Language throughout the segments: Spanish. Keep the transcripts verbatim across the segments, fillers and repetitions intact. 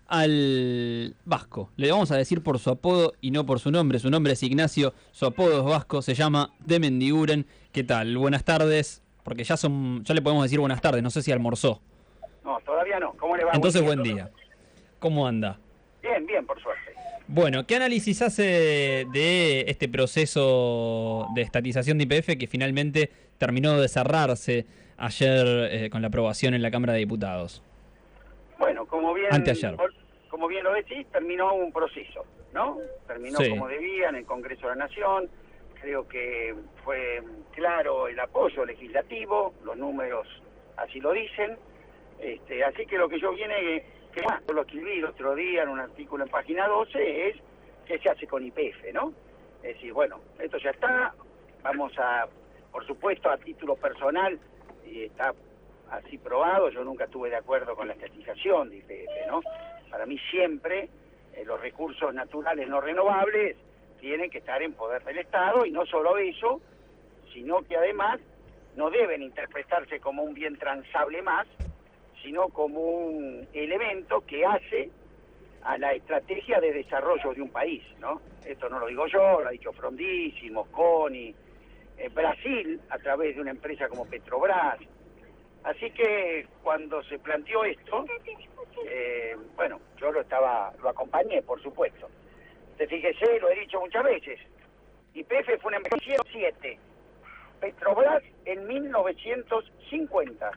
al Vasco. Le vamos a decir por su apodo y no por su nombre. Su nombre es Ignacio, su apodo es Vasco, se llama De Mendiguren. ¿Qué tal? Buenas tardes, porque ya son, ya le podemos decir buenas tardes, no sé si almorzó. No, todavía no. ¿Cómo le va? Entonces, buen buen día. ¿Cómo anda? Bien, bien, por suerte. Bueno, ¿qué análisis hace de este proceso de estatización de Y P F que finalmente terminó de cerrarse ayer eh, con la aprobación en la Cámara de Diputados? Bueno, como bien, Anteayer. como bien lo decís, terminó un proceso, ¿no? Terminó Sí. como debía en el Congreso de la Nación. Creo que fue claro el apoyo legislativo, los números así lo dicen. Este, así que lo que yo viene, que más lo escribí el otro día en un artículo en página doce, es qué se hace con Y P F, ¿no? Es decir, bueno, esto ya está, vamos a, por supuesto, a título personal, y está así probado, yo nunca estuve de acuerdo con la estatización de Y P F, ¿no? Para mí siempre eh, los recursos naturales no renovables tienen que estar en poder del Estado, y no solo eso, sino que además no deben interpretarse como un bien transable más, sino como un elemento que hace a la estrategia de desarrollo de un país, ¿no? Esto no lo digo yo, lo ha dicho Frondizi, Mosconi, eh, Brasil, a través de una empresa como Petrobras. Así que cuando se planteó esto, eh, bueno, yo lo estaba, lo acompañé, por supuesto. Te fíjese, lo he dicho muchas veces, Y P F fue una empresa en mil novecientos siete, Petrobras en mil novecientos cincuenta.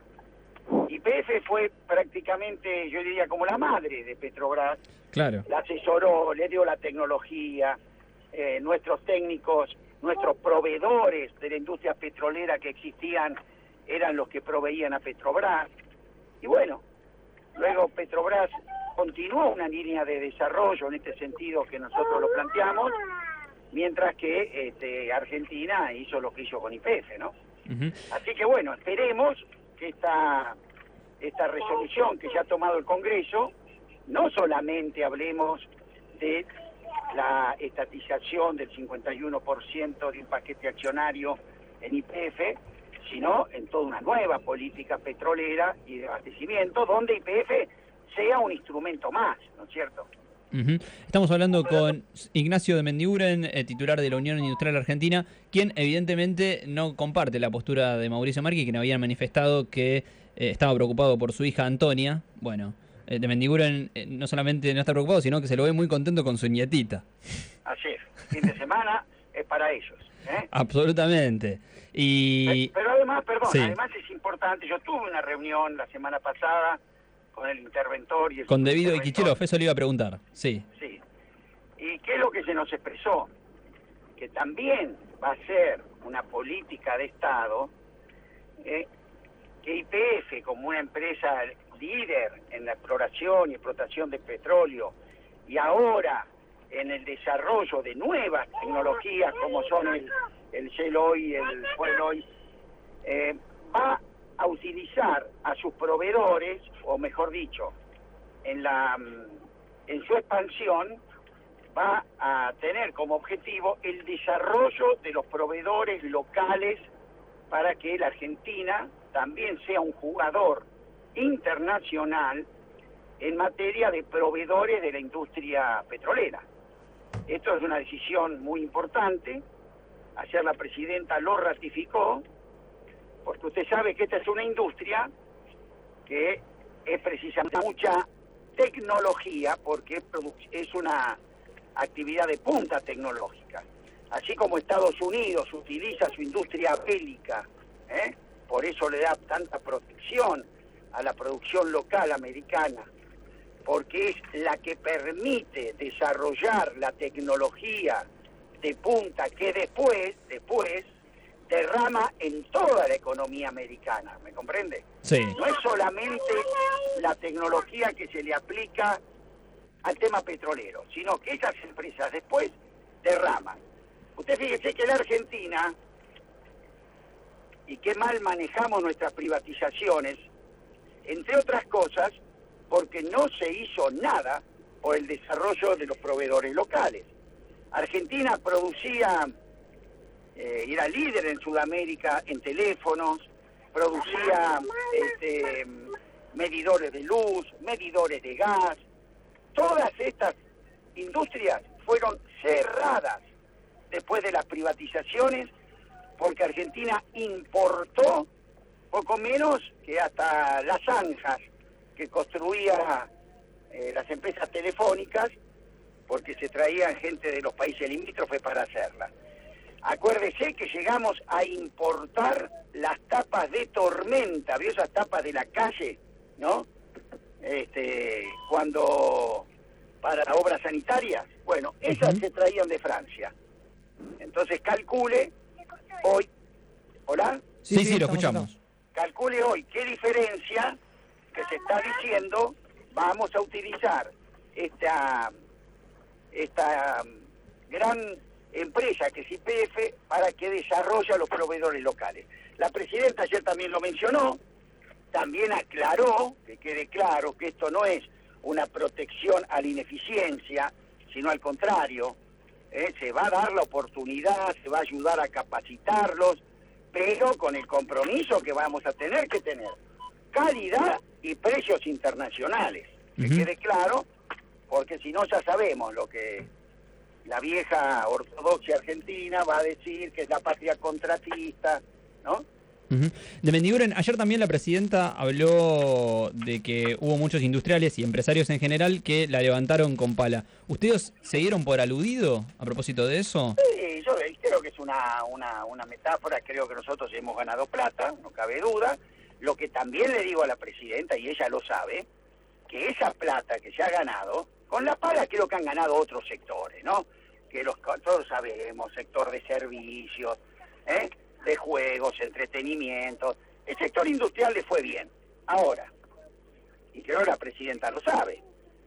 Y P F fue prácticamente, yo diría, como la madre de Petrobras. Claro. La asesoró, le dio la tecnología, eh, nuestros técnicos, nuestros proveedores de la industria petrolera que existían eran los que proveían a Petrobras. Y bueno, luego Petrobras continuó una línea de desarrollo en este sentido que nosotros lo planteamos, mientras que este, Argentina hizo lo que hizo con Y P F, ¿no? Uh-huh. Así que bueno, esperemos que esta, esta resolución que ya ha tomado el Congreso, no solamente hablemos de la estatización del cincuenta y uno por ciento de un paquete accionario en Y P F, sino en toda una nueva política petrolera y de abastecimiento, donde Y P F sea un instrumento más, ¿no es cierto? Uh-huh. Estamos hablando con Ignacio de Mendiguren, eh, titular de la Unión Industrial Argentina, quien evidentemente no comparte la postura de Mauricio Macri, quien había manifestado que eh, estaba preocupado por su hija Antonia. Bueno, eh, de Mendiguren eh, no solamente no está preocupado, sino que se lo ve muy contento con su nietita. Ayer, fin de semana, es para ellos, ¿eh? Absolutamente. Y... Pero, pero además, perdón, sí. además es importante, yo tuve una reunión la semana pasada con el interventor y el Con Devido y Kichilov, eso le iba a preguntar, sí. Sí. ¿Y qué es lo que se nos expresó? Que también va a ser una política de Estado, eh, que Y P F, como una empresa líder en la exploración y explotación de petróleo, y ahora en el desarrollo de nuevas tecnologías como son el, el Shell Oil, el Fuel Oil, eh, va a utilizar a sus proveedores, o mejor dicho, en la en su expansión va a tener como objetivo el desarrollo de los proveedores locales para que la Argentina también sea un jugador internacional en materia de proveedores de la industria petrolera. Esto es una decisión muy importante. Ayer la presidenta lo ratificó, porque usted sabe que esta es una industria que es precisamente mucha tecnología, porque es una actividad de punta tecnológica. Así como Estados Unidos utiliza su industria bélica, ¿eh? por eso le da tanta protección a la producción local americana, porque es la que permite desarrollar la tecnología de punta que después, después, derrama en toda la economía americana, ¿me comprende? Sí. No es solamente la tecnología que se le aplica al tema petrolero, sino que esas empresas después derraman. Usted fíjese que la Argentina, y qué mal manejamos nuestras privatizaciones, entre otras cosas, porque no se hizo nada por el desarrollo de los proveedores locales. Argentina producía, eh, era líder en Sudamérica en teléfonos, producía este, medidores de luz, medidores de gas, estas industrias fueron cerradas después de las privatizaciones, porque Argentina importó poco menos que hasta las zanjas que construía eh, las empresas telefónicas, porque se traían gente de los países limítrofes para hacerla. Acuérdese que llegamos a importar las tapas de tormenta, ¿vio esas tapas de la calle, no? Este, cuando para obras sanitarias, bueno, esas uh-huh. se traían de Francia. Entonces calcule hoy, ¿hola? Sí, sí, sí lo escuchamos. Calcule hoy qué diferencia que se está diciendo vamos a utilizar esta esta gran empresa que es Y P F para que desarrolle a los proveedores locales. La presidenta ayer también lo mencionó, también aclaró, que quede claro que esto no es una protección a la ineficiencia, sino al contrario, eh, se va a dar la oportunidad, se va a ayudar a capacitarlos, pero con el compromiso que vamos a tener que tener calidad y precios internacionales, que uh-huh. quede claro, porque si no ya sabemos lo que la vieja ortodoxia argentina va a decir, que es la patria contratista, ¿no? Uh-huh. De Mendiguren, ayer también la presidenta habló de que hubo muchos industriales y empresarios en general que la levantaron con pala. ¿Ustedes se dieron por aludido a propósito de eso? Sí, yo creo que es una, una, una metáfora, creo que nosotros hemos ganado plata, no cabe duda. Lo que también le digo a la presidenta, y ella lo sabe, que esa plata que se ha ganado, con la pala creo que han ganado otros sectores, ¿no? Que los todos sabemos, sector de servicios, ¿eh? de juegos, entretenimiento. El sector industrial le fue bien. Ahora, y creo que la presidenta lo sabe,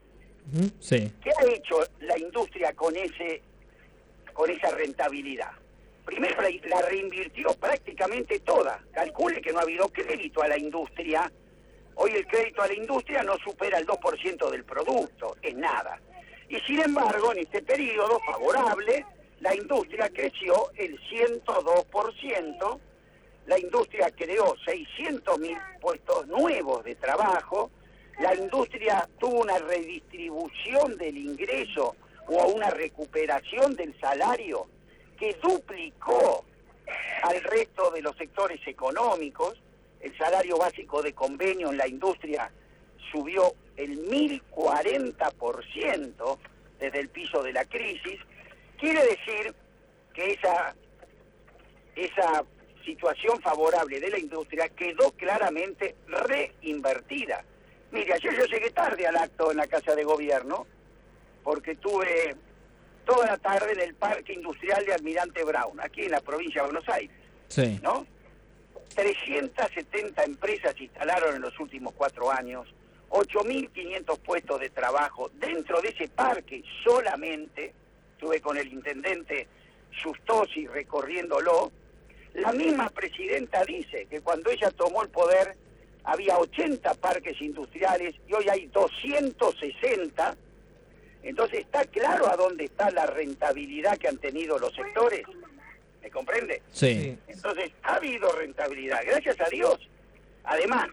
sí. ¿qué ha hecho la industria con ese con esa rentabilidad? Primero la, la reinvirtió prácticamente toda. Calcule que no ha habido crédito a la industria. Hoy el crédito a la industria no supera el dos por ciento del producto, es nada. Y sin embargo, en este periodo favorable, la industria creció el ciento dos por ciento, la industria creó seiscientos mil puestos nuevos de trabajo, la industria tuvo una redistribución del ingreso o una recuperación del salario que duplicó al resto de los sectores económicos. El salario básico de convenio en la industria subió el mil cuarenta por ciento desde el piso de la crisis. Quiere decir que esa, esa situación favorable de la industria quedó claramente reinvertida. Mire, ayer yo llegué tarde al acto en la Casa de Gobierno porque tuve toda la tarde en el Parque Industrial de Almirante Brown, aquí en la provincia de Buenos Aires. Sí. ¿No? trescientas setenta empresas se instalaron en los últimos cuatro años, ocho mil quinientos puestos de trabajo dentro de ese parque solamente. Estuve con el intendente Justosi recorriéndolo. La misma presidenta dice que cuando ella tomó el poder había ochenta parques industriales y hoy hay doscientos sesenta. Entonces está claro a dónde está la rentabilidad que han tenido los sectores. ¿Me comprende? Sí. Entonces ha habido rentabilidad, gracias a Dios. Además,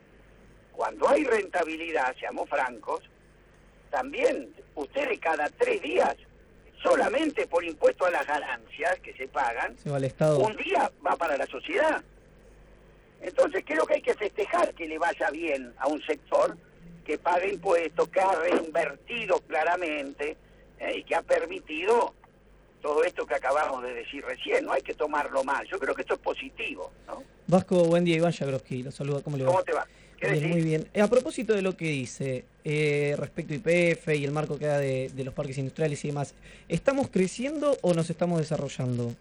cuando hay rentabilidad, seamos francos, también ustedes cada tres días, solamente por impuesto a las ganancias que se pagan, se va al Estado. Un día va para la sociedad. Entonces creo que hay que festejar que le vaya bien a un sector que paga impuestos, que ha reinvertido claramente eh, y que ha permitido todo esto que acabamos de decir recién. No hay que tomarlo mal. Yo creo que esto es positivo, ¿no? Vasco, buen día. Iván Jagroski, lo saluda. ¿Cómo le va? ¿Cómo te va? ¿Qué Bien, muy bien. A propósito de lo que dice eh, respecto a Y P F y el marco que da de, de los parques industriales y demás, ¿estamos creciendo o nos estamos desarrollando?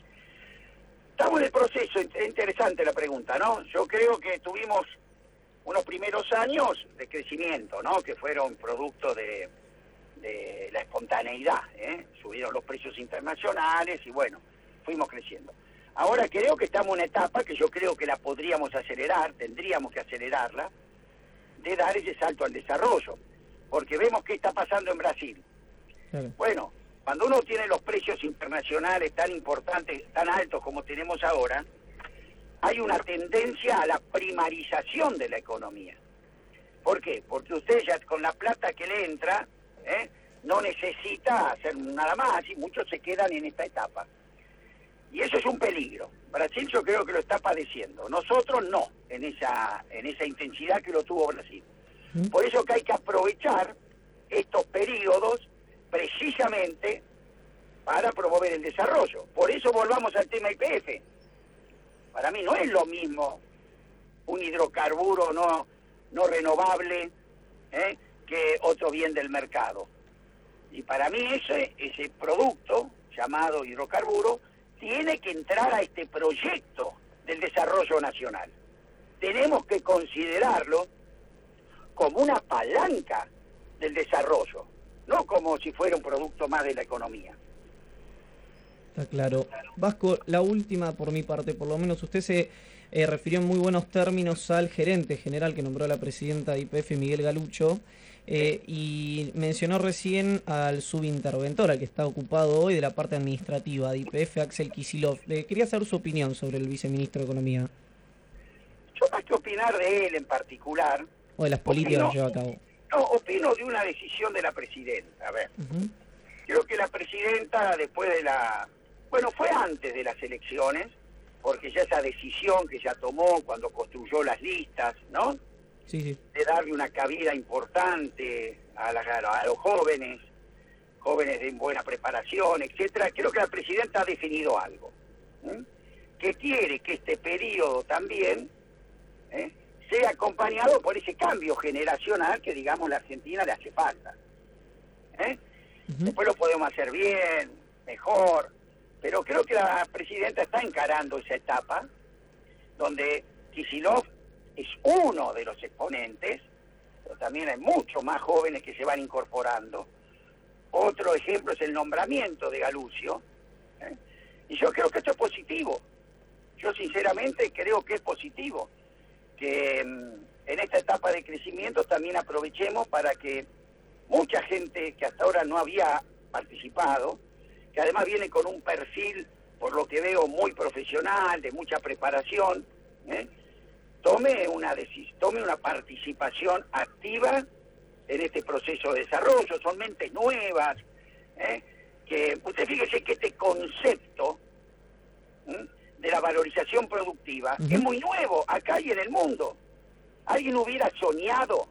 Estamos en el proceso. Es interesante la pregunta, ¿no? Yo creo que tuvimos unos primeros años de crecimiento, ¿no? Que fueron producto de, de la espontaneidad, ¿eh? Subieron los precios internacionales y bueno, fuimos creciendo. Ahora creo que estamos en una etapa que yo creo que la podríamos acelerar, tendríamos que acelerarla, de dar ese salto al desarrollo, porque vemos qué está pasando en Brasil. Claro. Bueno, cuando uno tiene los precios internacionales tan importantes, tan altos como tenemos ahora, hay una tendencia a la primarización de la economía. ¿Por qué? Porque usted ya con la plata que le entra, ¿eh? No necesita hacer nada más y muchos se quedan en esta etapa. Y eso es un peligro. Brasil yo creo que lo está padeciendo. Nosotros no, en esa, en esa intensidad que lo tuvo Brasil. Por eso que hay que aprovechar estos periodos precisamente para promover el desarrollo. Por eso volvamos al tema Y P F. Para mí no es lo mismo un hidrocarburo no, no renovable ¿eh? que otro bien del mercado. Y para mí ese, ese producto, llamado hidrocarburo, tiene que entrar a este proyecto del desarrollo nacional. Tenemos que considerarlo como una palanca del desarrollo, no como si fuera un producto más de la economía. Está claro. Vasco, la última por mi parte, por lo menos usted se eh, refirió en muy buenos términos al gerente general que nombró la presidenta de Y P F, Miguel Galucho, eh, y mencionó recién al subinterventor, al que está ocupado hoy de la parte administrativa de Y P F, Axel Kicillof. Le quería saber su opinión sobre el viceministro de Economía. Yo más que opinar de él en particular... O de las políticas que lleva a cabo. No, opino de una decisión de la presidenta. A ver, uh-huh. Creo que la presidenta después de la... Bueno, fue antes de las elecciones, porque ya esa decisión que ya tomó cuando construyó las listas, ¿no? Sí, sí. De darle una cabida importante a, la, a los jóvenes, jóvenes de buena preparación, etcétera. Creo que la presidenta ha definido algo, ¿eh? Que quiere que este periodo también ¿eh? sea acompañado por ese cambio generacional que, digamos, la Argentina le hace falta. ¿eh? Uh-huh. Después lo podemos hacer bien, mejor, pero creo que la presidenta está encarando esa etapa donde Kicillof es uno de los exponentes, pero también hay muchos más jóvenes que se van incorporando. Otro ejemplo es el nombramiento de Galucio, ¿eh? y yo creo que esto es positivo. Yo sinceramente creo que es positivo que en esta etapa de crecimiento también aprovechemos para que mucha gente que hasta ahora no había participado, que además viene con un perfil, por lo que veo, muy profesional, de mucha preparación, ¿eh? tome una decis- tome una participación activa en este proceso de desarrollo. Son mentes nuevas, ¿eh? que usted fíjese que este concepto ¿eh? de la valorización productiva uh-huh. es muy nuevo acá y en el mundo. ¿Alguien hubiera soñado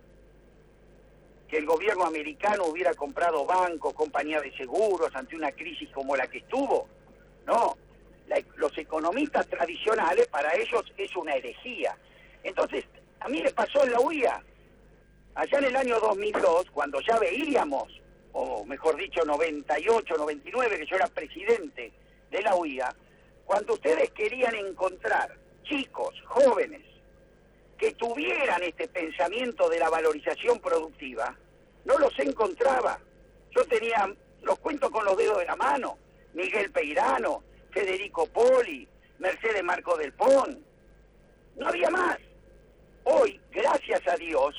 que el gobierno americano hubiera comprado bancos, compañías de seguros ante una crisis como la que estuvo? No, la, los economistas tradicionales, para ellos es una herejía. Entonces, a mí me pasó en la U I A, allá en el año dos mil dos, cuando ya veíamos, o mejor dicho, noventa y ocho, noventa y nueve, que yo era presidente de la U I A, cuando ustedes querían encontrar chicos, jóvenes, que tuvieran este pensamiento de la valorización productiva, no los encontraba. Yo tenía, los cuento con los dedos de la mano, Miguel Peirano, Federico Poli, Mercedes Marco del Pon, no había más. Hoy, gracias a Dios,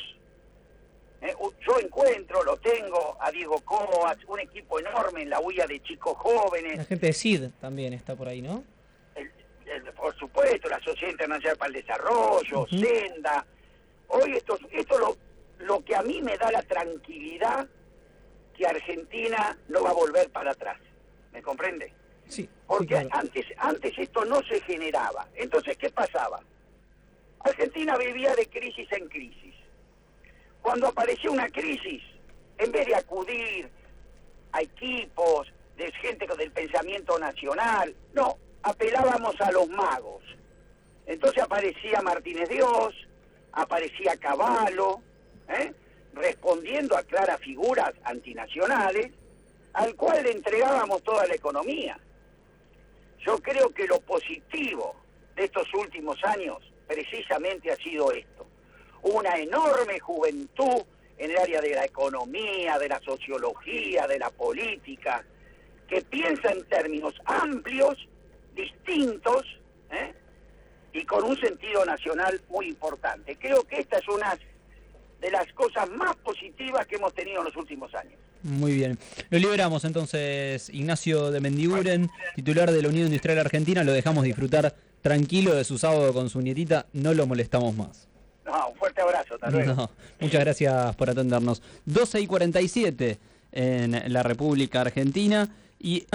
eh, yo encuentro, lo tengo, a Diego Coas, un equipo enorme en la U I A de chicos jóvenes. La gente de S I D también está por ahí, ¿no? El, el, por supuesto, la Sociedad Internacional para el Desarrollo, uh-huh. Senda. Hoy esto, esto lo, lo que a mí me da la tranquilidad que Argentina no va a volver para atrás. ¿Me comprende? Sí. Porque sí, claro. antes, antes esto no se generaba. Entonces, ¿qué pasaba? Argentina vivía de crisis en crisis. Cuando apareció una crisis, en vez de acudir a equipos de gente del pensamiento nacional, no, apelábamos a los magos. Entonces aparecía Martínez Dios, aparecía Cavallo, ¿eh? respondiendo a claras figuras antinacionales, al cual le entregábamos toda la economía. Yo creo que lo positivo de estos últimos años precisamente ha sido esto. Una enorme juventud en el área de la economía, de la sociología, de la política, que piensa en términos amplios, distintos, ¿eh? y con un sentido nacional muy importante. Creo que esta es una de las cosas más positivas que hemos tenido en los últimos años. Muy bien. Lo liberamos entonces, Ignacio de Mendiguren, titular de la Unión Industrial Argentina. Lo dejamos disfrutar tranquilo de su sábado con su nietita. No lo molestamos más. No, un fuerte abrazo. Hasta luego. No, muchas gracias por atendernos. doce y cuarenta y siete. en la República Argentina. Y